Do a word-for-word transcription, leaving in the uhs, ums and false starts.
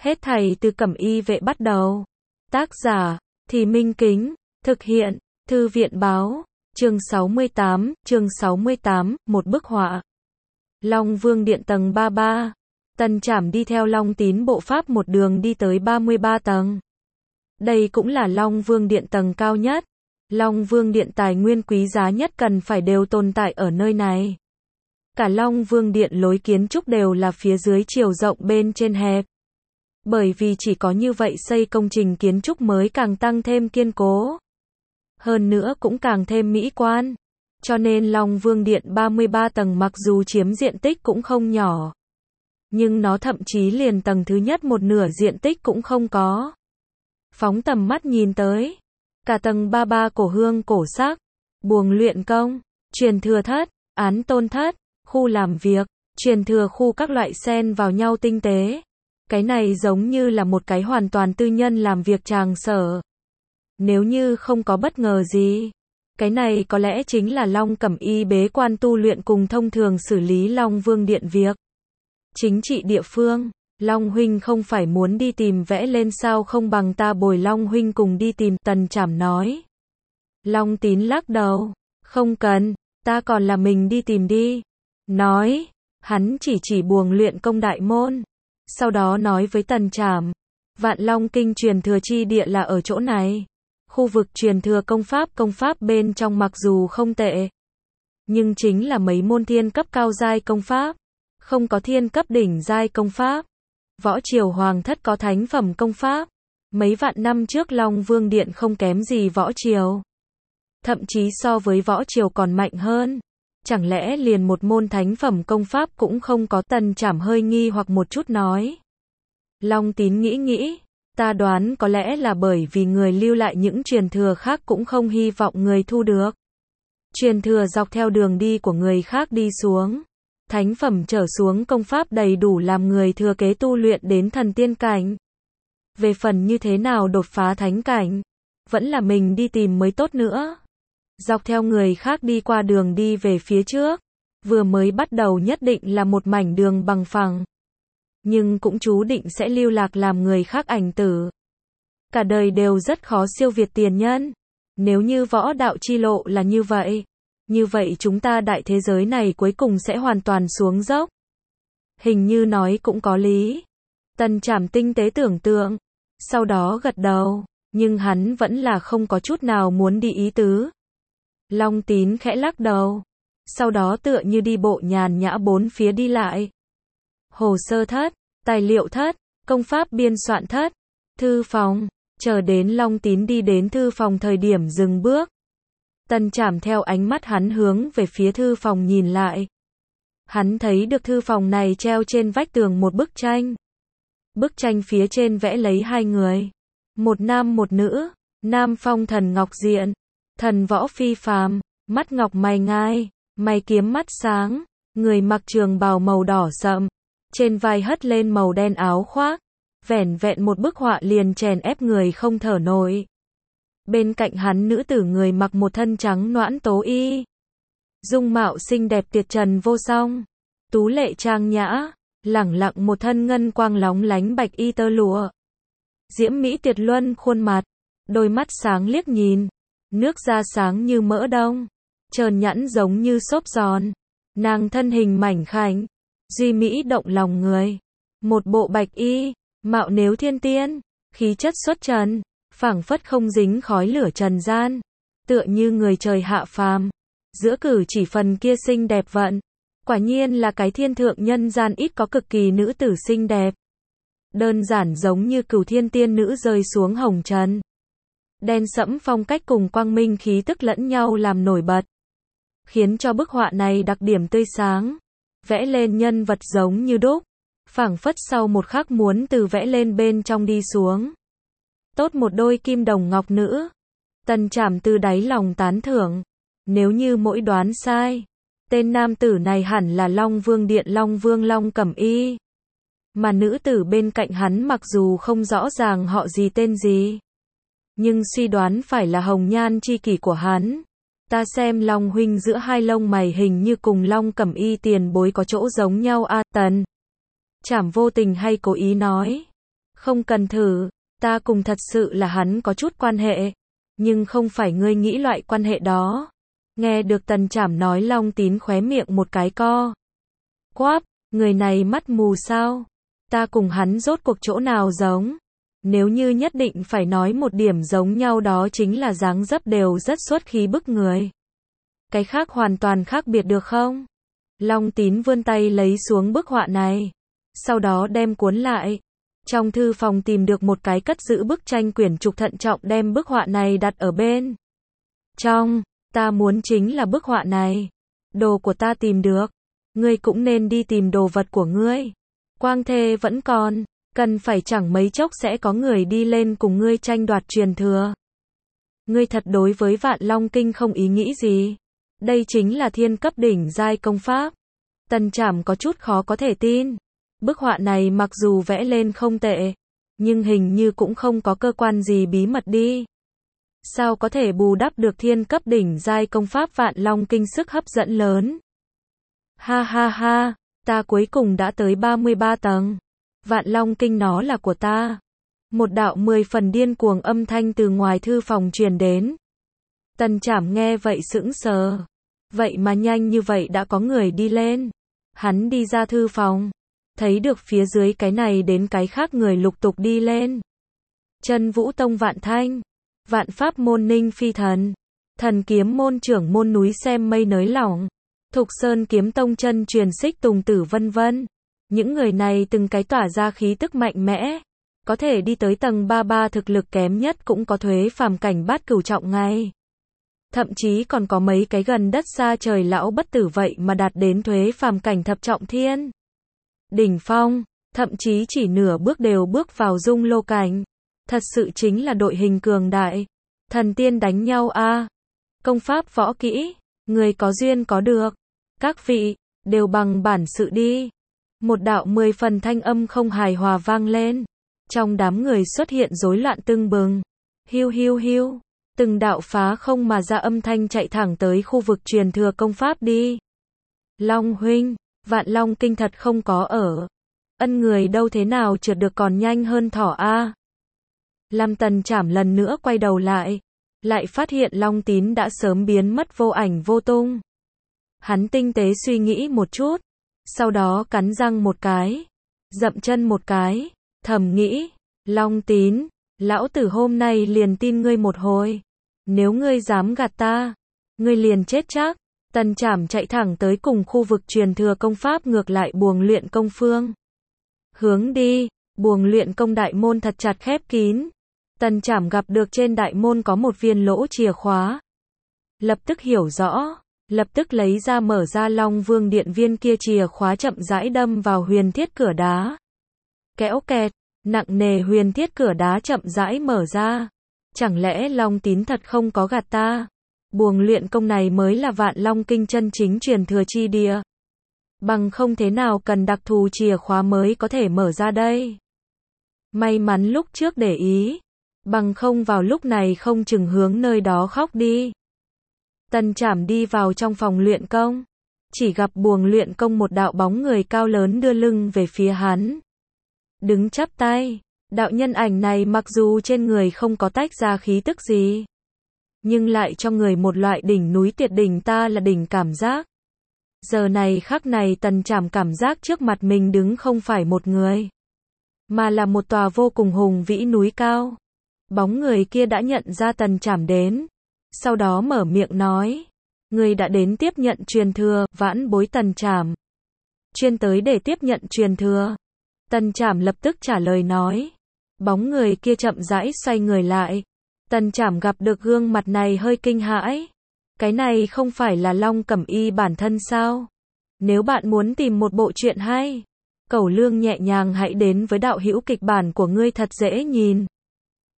Hết thảy từ Cẩm Y vệ bắt đầu. Tác giả, Thì Minh Kính, thực hiện, Thư viện báo, chương sáu mươi tám, chương sáu mươi tám, một bức họa. Long Vương Điện tầng ba mươi ba. Tần Trảm đi theo Long Tín bộ pháp một đường đi tới ba mươi ba tầng. Đây cũng là Long Vương Điện tầng cao nhất. Long Vương Điện tài nguyên quý giá nhất cần phải đều tồn tại ở nơi này. Cả Long Vương Điện lối kiến trúc đều là phía dưới chiều rộng bên trên hẹp. Bởi vì chỉ có như vậy xây công trình kiến trúc mới càng tăng thêm kiên cố. Hơn nữa cũng càng thêm mỹ quan. Cho nên Long Vương Điện ba mươi ba tầng mặc dù chiếm diện tích cũng không nhỏ. Nhưng nó thậm chí liền tầng thứ nhất một nửa diện tích cũng không có. Phóng tầm mắt nhìn tới. Cả tầng ba mươi ba cổ hương cổ sắc. Buồng luyện công, truyền thừa thất, án tôn thất, khu làm việc, truyền thừa khu các loại xen vào nhau tinh tế. Cái này giống như là một cái hoàn toàn tư nhân làm việc tràng sở. Nếu như không có bất ngờ gì, cái này có lẽ chính là Long Cẩm Y bế quan tu luyện cùng thông thường xử lý Long Vương Điện việc. Chính trị địa phương, Long huynh không phải muốn đi tìm vẽ lên sao, không bằng ta bồi Long huynh cùng đi tìm, Tần Trảm nói. Long Tín lắc đầu, không cần, ta còn là mình đi tìm đi. Nói, hắn chỉ chỉ buồng luyện công đại môn. Sau đó nói với Tần Trảm, Vạn Long Kinh truyền thừa chi địa là ở chỗ này. Khu vực truyền thừa công pháp công pháp bên trong mặc dù không tệ, nhưng chính là mấy môn thiên cấp cao giai công pháp, không có thiên cấp đỉnh giai công pháp. Võ triều hoàng thất có thánh phẩm công pháp. Mấy vạn năm trước Long Vương Điện không kém gì võ triều. Thậm chí so với võ triều còn mạnh hơn. Chẳng lẽ liền một môn thánh phẩm công pháp cũng không có? Tần Trảm hơi nghi hoặc một chút nói. Long Tín nghĩ nghĩ, ta đoán có lẽ là bởi vì người lưu lại những truyền thừa khác cũng không hy vọng người thu được. Truyền thừa dọc theo đường đi của người khác đi xuống. Thánh phẩm trở xuống công pháp đầy đủ làm người thừa kế tu luyện đến thần tiên cảnh. Về phần như thế nào đột phá thánh cảnh, vẫn là mình đi tìm mới tốt nữa. Dọc theo người khác đi qua đường đi về phía trước, vừa mới bắt đầu nhất định là một mảnh đường bằng phẳng. Nhưng cũng chú định sẽ lưu lạc làm người khác ảnh tử. Cả đời đều rất khó siêu việt tiền nhân. Nếu như võ đạo chi lộ là như vậy, như vậy chúng ta đại thế giới này cuối cùng sẽ hoàn toàn xuống dốc. Hình như nói cũng có lý. Tần Trảm tinh tế tưởng tượng, sau đó gật đầu, nhưng hắn vẫn là không có chút nào muốn đi ý tứ. Long Tín khẽ lắc đầu, sau đó tựa như đi bộ nhàn nhã bốn phía đi lại. Hồ sơ thất, tài liệu thất, công pháp biên soạn thất, thư phòng, chờ đến Long Tín đi đến thư phòng thời điểm dừng bước. Tần Trảm theo ánh mắt hắn hướng về phía thư phòng nhìn lại. Hắn thấy được thư phòng này treo trên vách tường một bức tranh. Bức tranh phía trên vẽ lấy hai người. Một nam một nữ, nam phong thần ngọc diện, thần võ phi phàm, mắt ngọc mày ngai, mày kiếm mắt sáng, người mặc trường bào màu đỏ sậm, trên vai hất lên màu đen áo khoác, vẻn vẹn một bức họa liền chèn ép người không thở nổi. Bên cạnh hắn nữ tử người mặc một thân trắng noãn tố y, dung mạo xinh đẹp tuyệt trần vô song, tú lệ trang nhã, lẳng lặng một thân ngân quang lóng lánh bạch y tơ lụa. Diễm mỹ tuyệt luân khuôn mặt, đôi mắt sáng liếc nhìn, nước da sáng như mỡ đông, trơn nhẵn giống như xốp giòn. Nàng thân hình mảnh khảnh, duy mỹ động lòng người. Một bộ bạch y, mạo nếu thiên tiên, khí chất xuất trần, phảng phất không dính khói lửa trần gian, tựa như người trời hạ phàm. Giữa cử chỉ phần kia xinh đẹp vận, quả nhiên là cái thiên thượng nhân gian ít có cực kỳ nữ tử xinh đẹp. Đơn giản giống như cửu thiên tiên nữ rơi xuống hồng trần. Đen sẫm phong cách cùng quang minh khí tức lẫn nhau làm nổi bật, khiến cho bức họa này đặc điểm tươi sáng, vẽ lên nhân vật giống như đúc, phảng phất sau một khắc muốn từ vẽ lên bên trong đi xuống. Tốt một đôi kim đồng ngọc nữ. Tần Trảm từ đáy lòng tán thưởng. Nếu như mỗi đoán sai, tên nam tử này hẳn là Long Vương Điện Long Vương Long Cẩm Y. Mà nữ tử bên cạnh hắn mặc dù không rõ ràng họ gì tên gì, nhưng suy đoán phải là hồng nhan chi kỷ của hắn. Ta xem Long huynh giữa hai lông mày hình như cùng Long Cẩm Y tiền bối có chỗ giống nhau a. Tần Trảm vô tình hay cố ý nói. Không cần thử, ta cùng thật sự là hắn có chút quan hệ, nhưng không phải ngươi nghĩ loại quan hệ đó. Nghe được Tần Trảm nói, Long Tín khóe miệng một cái co. Quáp, người này mắt mù sao? Ta cùng hắn rốt cuộc chỗ nào giống? Nếu như nhất định phải nói một điểm giống nhau đó chính là dáng dấp đều rất xuất khí bức người. Cái khác hoàn toàn khác biệt được không? Long Tín vươn tay lấy xuống bức họa này, sau đó đem cuốn lại. Trong thư phòng tìm được một cái cất giữ bức tranh quyển trục, thận trọng đem bức họa này đặt ở bên trong. Ta muốn chính là bức họa này. Đồ của ta tìm được, ngươi cũng nên đi tìm đồ vật của ngươi. Quang thê vẫn còn, cần phải chẳng mấy chốc sẽ có người đi lên cùng ngươi tranh đoạt truyền thừa. Ngươi thật đối với Vạn Long Kinh không ý nghĩ gì? Đây chính là thiên cấp đỉnh giai công pháp. Tần Trảm có chút khó có thể tin. Bức họa này mặc dù vẽ lên không tệ, nhưng hình như cũng không có cơ quan gì bí mật đi. Sao có thể bù đắp được thiên cấp đỉnh giai công pháp Vạn Long Kinh sức hấp dẫn lớn? Ha ha ha, ta cuối cùng đã tới ba mươi ba tầng. Vạn Long Kinh nó là của ta. Một đạo mười phần điên cuồng âm thanh từ ngoài thư phòng truyền đến. Tần Trảm nghe vậy sững sờ. Vậy mà nhanh như vậy đã có người đi lên. Hắn đi ra thư phòng, thấy được phía dưới cái này đến cái khác người lục tục đi lên. Chân Vũ Tông Vạn Thanh, Vạn Pháp môn Ninh Phi Thần, Thần Kiếm môn trưởng môn núi Xem Mây Nới Lỏng, Thục Sơn Kiếm Tông chân truyền Xích Tùng Tử vân vân. Những người này từng cái tỏa ra khí tức mạnh mẽ, có thể đi tới tầng ba ba, thực lực kém nhất cũng có thuế phàm cảnh bát cửu trọng ngay. Thậm chí còn có mấy cái gần đất xa trời lão bất tử vậy mà đạt đến thuế phàm cảnh thập trọng thiên đỉnh phong, thậm chí chỉ nửa bước đều bước vào dung lô cảnh. Thật sự chính là đội hình cường đại. Thần tiên đánh nhau a. À. Công pháp võ kỹ, người có duyên có được. Các vị, đều bằng bản sự đi. Một đạo mười phần thanh âm không hài hòa vang lên. Trong đám người xuất hiện rối loạn tưng bừng. Hiu hiu hiu. Từng đạo phá không mà ra âm thanh chạy thẳng tới khu vực truyền thừa công pháp đi. Long huynh, Vạn Long Kinh thật không có ở. Ân người đâu thế nào trượt được còn nhanh hơn thỏ a. Lam Tần Trảm lần nữa quay đầu lại, lại phát hiện Long Tín đã sớm biến mất vô ảnh vô tung. Hắn tinh tế suy nghĩ một chút, sau đó cắn răng một cái, dậm chân một cái, thầm nghĩ, Long Tín, lão tử hôm nay liền tin ngươi một hồi. Nếu ngươi dám gạt ta, ngươi liền chết chắc. Tần Trảm chạy thẳng tới cùng khu vực truyền thừa công pháp ngược lại buồng luyện công phương. Hướng đi, buồng luyện công đại môn thật chặt khép kín. Tần Trảm gặp được trên đại môn có một viên lỗ chìa khóa. Lập tức hiểu rõ, lập tức lấy ra mở ra Long Vương Điện, viên kia chìa khóa chậm rãi đâm vào huyền thiết cửa đá. Kéo kẹt, nặng nề huyền thiết cửa đá chậm rãi mở ra. Chẳng lẽ Long Tín thật không có gạt ta? Buồng luyện công này mới là Vạn Long Kinh chân chính truyền thừa chi địa. Bằng không thế nào cần đặc thù chìa khóa mới có thể mở ra đây. May mắn lúc trước để ý. Bằng không vào lúc này không chừng hướng nơi đó khóc đi. Tần Trảm đi vào trong phòng luyện công. Chỉ gặp buồng luyện công một đạo bóng người cao lớn đưa lưng về phía hắn. Đứng chắp tay. Đạo nhân ảnh này mặc dù trên người không có tách ra khí tức gì, nhưng lại cho người một loại đỉnh núi tuyệt đỉnh ta là đỉnh cảm giác. Giờ này khắc này Tần Trảm cảm giác trước mặt mình đứng không phải một người, mà là một tòa vô cùng hùng vĩ núi cao. Bóng người kia đã nhận ra Tần Trảm đến, sau đó mở miệng nói, người đã đến tiếp nhận truyền thừa. Vãn bối Tần Trảm, chuyên tới để tiếp nhận truyền thừa. Tần Trảm lập tức trả lời nói. Bóng người kia chậm rãi xoay người lại. Tần Trảm gặp được gương mặt này hơi kinh hãi. Cái này không phải là Long Cẩm Y bản thân sao? Nếu bạn muốn tìm một bộ truyện hay, Cẩu Lương nhẹ nhàng hãy đến với đạo hữu kịch bản của ngươi thật dễ nhìn.